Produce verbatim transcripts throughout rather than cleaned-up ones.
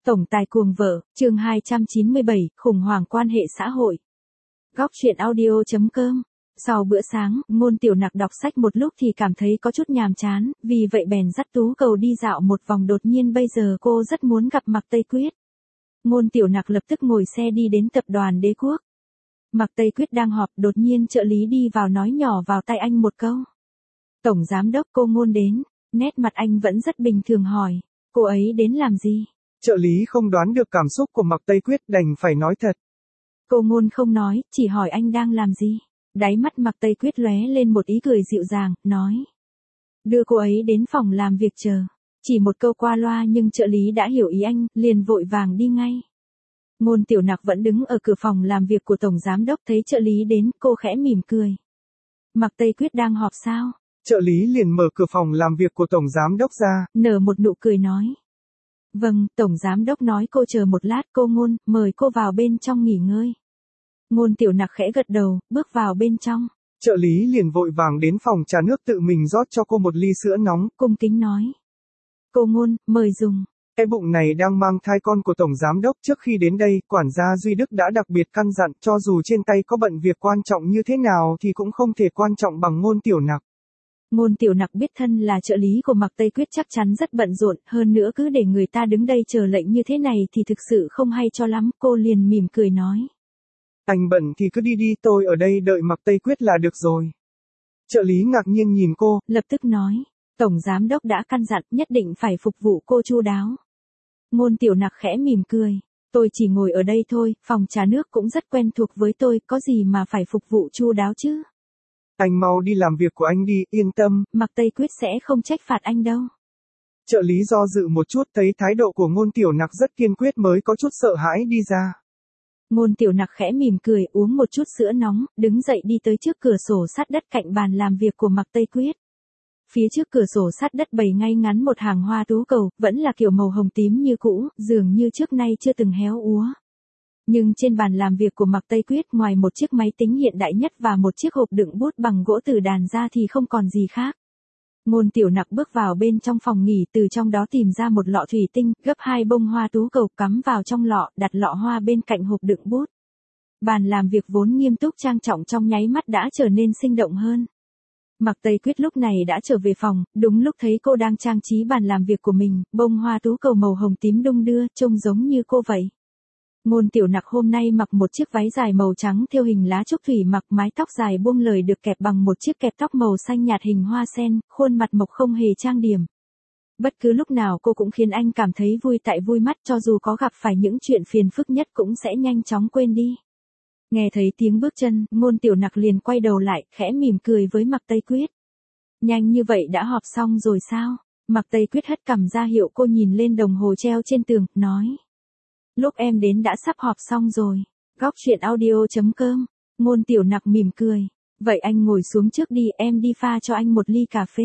Tổng tài cuồng vợ, chương hai trăm chín mươi bảy, khủng hoảng quan hệ xã hội. Góc truyện audio chấm com. Sau bữa sáng, Ngôn Tiểu Nặc đọc sách một lúc thì cảm thấy có chút nhàm chán, vì vậy bèn dắt Tú Cầu đi dạo một vòng. Đột nhiên bây giờ cô rất muốn gặp Mạc Tây Quyết. Ngôn Tiểu Nặc lập tức ngồi xe đi đến tập đoàn Đế Quốc. Mạc Tây Quyết đang họp, đột nhiên trợ lý đi vào nói nhỏ vào tai anh một câu. Tổng giám đốc, cô Ngôn đến. Nét mặt anh vẫn rất bình thường hỏi, cô ấy đến làm gì? Trợ lý không đoán được cảm xúc của Mạc Tây Quyết, đành phải nói thật. Cô Ngôn không nói, chỉ hỏi anh đang làm gì. Đáy mắt Mạc Tây Quyết lóe lên một ý cười dịu dàng, nói. Đưa cô ấy đến phòng làm việc chờ. Chỉ một câu qua loa nhưng trợ lý đã hiểu ý anh, liền vội vàng đi ngay. Ngôn Tiểu Nặc vẫn đứng ở cửa phòng làm việc của Tổng Giám Đốc, thấy trợ lý đến, cô khẽ mỉm cười. Mạc Tây Quyết đang họp sao? Trợ lý liền mở cửa phòng làm việc của Tổng Giám Đốc ra. Nở một nụ cười nói. Vâng, Tổng Giám Đốc nói cô chờ một lát. Cô Ngôn, mời cô vào bên trong nghỉ ngơi. Ngôn Tiểu Nặc khẽ gật đầu, bước vào bên trong. Trợ lý liền vội vàng đến phòng trà nước tự mình rót cho cô một ly sữa nóng. Cung kính nói. Cô Ngôn, mời dùng. Cái bụng này đang mang thai con của Tổng Giám Đốc. Trước khi đến đây, quản gia Duy Đức đã đặc biệt căn dặn, cho dù trên tay có bận việc quan trọng như thế nào thì cũng không thể quan trọng bằng Ngôn Tiểu Nặc. Ngôn Tiểu Nặc biết thân là trợ lý của Mạc Tây Quyết chắc chắn rất bận rộn, hơn nữa cứ để người ta đứng đây chờ lệnh như thế này thì thực sự không hay cho lắm. Cô liền mỉm cười nói. Anh bận thì cứ đi đi, tôi ở đây đợi Mạc Tây Quyết là được rồi. Trợ lý ngạc nhiên nhìn cô, lập tức nói. Tổng Giám Đốc đã căn dặn nhất định phải phục vụ cô chu đáo. Ngôn Tiểu Nặc khẽ mỉm cười. Tôi chỉ ngồi ở đây thôi, phòng trà nước cũng rất quen thuộc với tôi, có gì mà phải phục vụ chu đáo chứ. Anh mau đi làm việc của anh đi, yên tâm. Mạc Tây Quyết sẽ không trách phạt anh đâu. Trợ lý do dự một chút, thấy thái độ của Ngôn Tiểu Nặc rất kiên quyết mới có chút sợ hãi đi ra. Ngôn Tiểu Nặc khẽ mỉm cười, uống một chút sữa nóng, đứng dậy đi tới trước cửa sổ sát đất cạnh bàn làm việc của Mạc Tây Quyết. Phía trước cửa sổ sát đất bày ngay ngắn một hàng hoa tú cầu, vẫn là kiểu màu hồng tím như cũ, dường như trước nay chưa từng héo úa. Nhưng trên bàn làm việc của Mạc Tây Quyết, ngoài một chiếc máy tính hiện đại nhất và một chiếc hộp đựng bút bằng gỗ từ đàn ra thì không còn gì khác. Ngôn Tiểu Nặc bước vào bên trong phòng nghỉ, từ trong đó tìm ra một lọ thủy tinh, gấp hai bông hoa tú cầu cắm vào trong lọ, đặt lọ hoa bên cạnh hộp đựng bút. Bàn làm việc vốn nghiêm túc trang trọng trong nháy mắt đã trở nên sinh động hơn. Mạc Tây Quyết lúc này đã trở về phòng, đúng lúc thấy cô đang trang trí bàn làm việc của mình, bông hoa tú cầu màu hồng tím đung đưa, trông giống như cô vậy. Ngôn Tiểu Nặc hôm nay mặc một chiếc váy dài màu trắng thêu hình lá trúc thủy mặc, mái tóc dài buông lời được kẹp bằng một chiếc kẹp tóc màu xanh nhạt hình hoa sen, khuôn mặt mộc không hề trang điểm. Bất cứ lúc nào cô cũng khiến anh cảm thấy vui tại vui mắt, cho dù có gặp phải những chuyện phiền phức nhất cũng sẽ nhanh chóng quên đi. Nghe thấy tiếng bước chân, Ngôn Tiểu Nặc liền quay đầu lại, khẽ mỉm cười với Mạc Tây Quyết. Nhanh như vậy đã họp xong rồi sao? Mạc Tây Quyết hất cằm ra hiệu cô nhìn lên đồng hồ treo trên tường, nói. Lúc em đến đã sắp họp xong rồi. Góc truyện audio chấm com. Ngôn Tiểu Nặc mỉm cười. Vậy anh ngồi xuống trước đi, em đi pha cho anh một ly cà phê.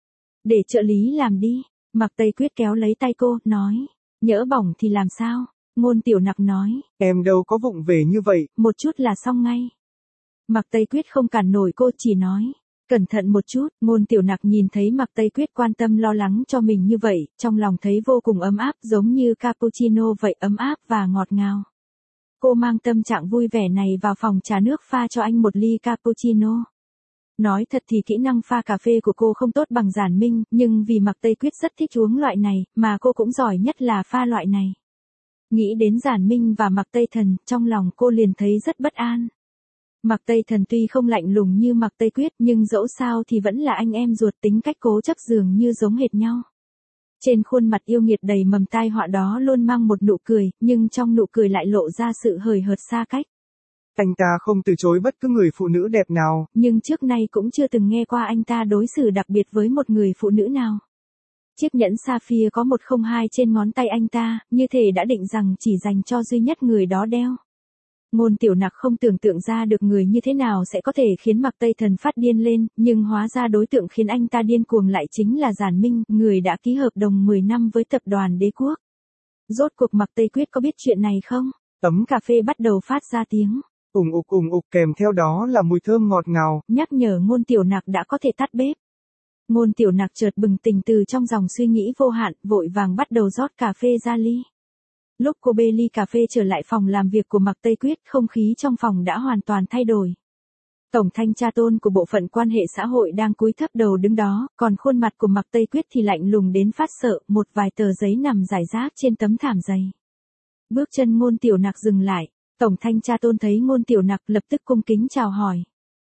Để trợ lý làm đi. Mạc Tây Quyết kéo lấy tay cô, nói. Nhỡ bỏng thì làm sao? Ngôn Tiểu Nặc nói. Em đâu có vụng về như vậy. Một chút là xong ngay. Mạc Tây Quyết không cản nổi cô, chỉ nói. Cẩn thận một chút. Ngôn Tiểu Nặc nhìn thấy Mạc Tây Quyết quan tâm lo lắng cho mình như vậy, trong lòng thấy vô cùng ấm áp, giống như cappuccino vậy, ấm áp và ngọt ngào. Cô mang tâm trạng vui vẻ này vào phòng trà nước pha cho anh một ly cappuccino. Nói thật thì kỹ năng pha cà phê của cô không tốt bằng Giản Minh, nhưng vì Mạc Tây Quyết rất thích uống loại này, mà cô cũng giỏi nhất là pha loại này. Nghĩ đến Giản Minh và Mạc Tây Thần, trong lòng cô liền thấy rất bất an. Mạc Tây Thần tuy không lạnh lùng như Mạc Tây Quyết, nhưng dẫu sao thì vẫn là anh em ruột, tính cách cố chấp dường như giống hệt nhau. Trên khuôn mặt yêu nghiệt đầy mầm tai họa đó luôn mang một nụ cười, nhưng trong nụ cười lại lộ ra sự hời hợt xa cách. Anh ta không từ chối bất cứ người phụ nữ đẹp nào, nhưng trước nay cũng chưa từng nghe qua anh ta đối xử đặc biệt với một người phụ nữ nào. Chiếc nhẫn sapphire có một không hai trên ngón tay anh ta, như thể đã định rằng chỉ dành cho duy nhất người đó đeo. Ngôn Tiểu Nặc không tưởng tượng ra được người như thế nào sẽ có thể khiến Mạc Tây Thần phát điên lên, nhưng hóa ra đối tượng khiến anh ta điên cuồng lại chính là Giản Minh, người đã ký hợp đồng mười năm với tập đoàn Đế Quốc. Rốt cuộc Mạc Tây Quyết có biết chuyện này không? Ấm cà phê bắt đầu phát ra tiếng ùng ục ùng ục, kèm theo đó là mùi thơm ngọt ngào, nhắc nhở Ngôn Tiểu Nặc đã có thể tắt bếp. Ngôn Tiểu Nặc chợt bừng tỉnh từ trong dòng suy nghĩ vô hạn, vội vàng bắt đầu rót cà phê ra ly. Lúc cô bê ly cà phê trở lại phòng làm việc của Mạc Tây Quyết, không khí trong phòng đã hoàn toàn thay đổi. Tổng thanh tra Tôn của bộ phận quan hệ xã hội đang cúi thấp đầu đứng đó, còn khuôn mặt của Mạc Tây Quyết thì lạnh lùng đến phát sợ, một vài tờ giấy nằm rải rác trên tấm thảm dày. Bước chân Ngôn Tiểu Nặc dừng lại, Tổng thanh tra Tôn thấy Ngôn Tiểu Nặc lập tức cung kính chào hỏi.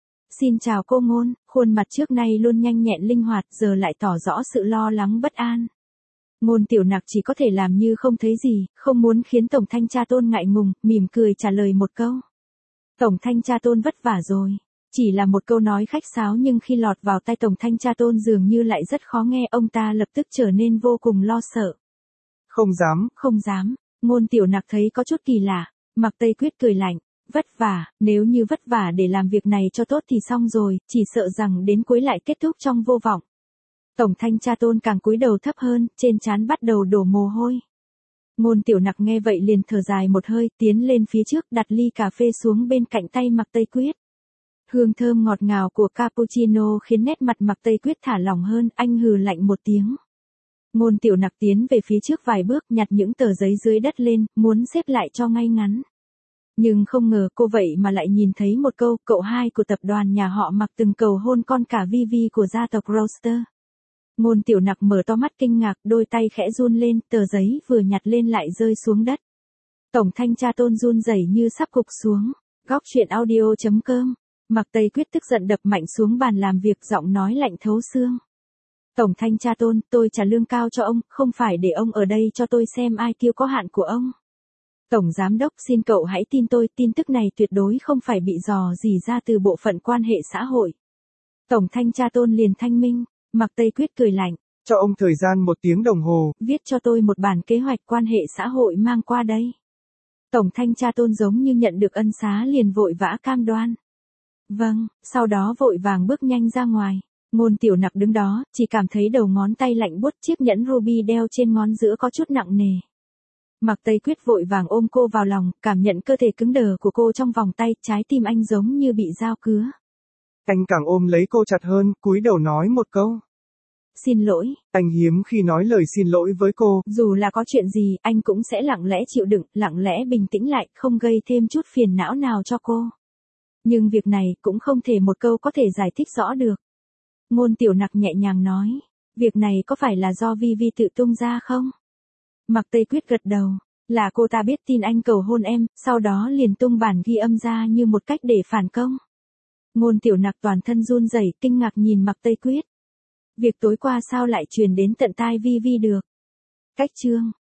Xin chào cô Ngôn, khuôn mặt trước nay luôn nhanh nhẹn linh hoạt giờ lại tỏ rõ sự lo lắng bất an. Ngôn Tiểu Nặc chỉ có thể làm như không thấy gì, không muốn khiến Tổng thanh tra Tôn ngại ngùng, mỉm cười trả lời một câu. Tổng thanh tra Tôn vất vả rồi. Chỉ là một câu nói khách sáo nhưng khi lọt vào tai Tổng thanh tra Tôn dường như lại rất khó nghe, ông ta lập tức trở nên vô cùng lo sợ. Không dám, không dám, Ngôn Tiểu Nặc thấy có chút kỳ lạ, Mạc Tây Quyết cười lạnh, vất vả, nếu như vất vả để làm việc này cho tốt thì xong rồi, chỉ sợ rằng đến cuối lại kết thúc trong vô vọng. Tổng thanh tra Tôn càng cúi đầu thấp hơn, trên trán bắt đầu đổ mồ hôi. Ngôn Tiểu Nặc nghe vậy liền thở dài một hơi, tiến lên phía trước đặt ly cà phê xuống bên cạnh tay Mạc Tây Quyết. Hương thơm ngọt ngào của cappuccino khiến nét mặt Mạc Tây Quyết thả lỏng hơn, anh hừ lạnh một tiếng. Ngôn Tiểu Nặc tiến về phía trước vài bước, nhặt những tờ giấy dưới đất lên, muốn xếp lại cho ngay ngắn. Nhưng không ngờ cô vậy mà lại nhìn thấy một câu, cậu hai của tập đoàn nhà họ Mạc từng cầu hôn con cả Vivi của gia tộc Roster. Ngôn Tiểu Nặc mở to mắt kinh ngạc, đôi tay khẽ run lên, tờ giấy vừa nhặt lên lại rơi xuống đất. Tổng thanh tra Tôn run rẩy như sắp gục xuống. Góc truyện audio chấm com. Mạc Tây Quyết tức giận đập mạnh xuống bàn làm việc, giọng nói lạnh thấu xương. Tổng thanh tra Tôn, tôi trả lương cao cho ông, không phải để ông ở đây cho tôi xem ai kiêu có hạn của ông. Tổng giám đốc, xin cậu hãy tin tôi, tin tức này tuyệt đối không phải bị dò dỉ ra từ bộ phận quan hệ xã hội. Tổng thanh tra Tôn liền thanh minh. Mạc Tây Quyết cười lạnh. Cho ông thời gian một tiếng đồng hồ. Viết cho tôi một bản kế hoạch quan hệ xã hội mang qua đây. Tổng thanh tra Tôn giống như nhận được ân xá liền vội vã cam đoan. Vâng, sau đó vội vàng bước nhanh ra ngoài. Ngôn Tiểu Nặc đứng đó, chỉ cảm thấy đầu ngón tay lạnh buốt, chiếc nhẫn ruby đeo trên ngón giữa có chút nặng nề. Mạc Tây Quyết vội vàng ôm cô vào lòng, cảm nhận cơ thể cứng đờ của cô trong vòng tay, trái tim anh giống như bị dao cứa. Anh càng ôm lấy cô chặt hơn, cúi đầu nói một câu. Xin lỗi. Anh hiếm khi nói lời xin lỗi với cô. Dù là có chuyện gì, anh cũng sẽ lặng lẽ chịu đựng, lặng lẽ bình tĩnh lại, không gây thêm chút phiền não nào cho cô. Nhưng việc này cũng không thể một câu có thể giải thích rõ được. Ngôn Tiểu Nặc nhẹ nhàng nói. Việc này có phải là do Vivi tự tung ra không? Mạc Tây Quyết gật đầu. Là cô ta biết tin anh cầu hôn em, sau đó liền tung bản ghi âm ra như một cách để phản công. Ngôn Tiểu Nặc toàn thân run rẩy, kinh ngạc nhìn Mạc Tây Quyết. Việc tối qua sao lại truyền đến tận tai Vivi được? Cách chương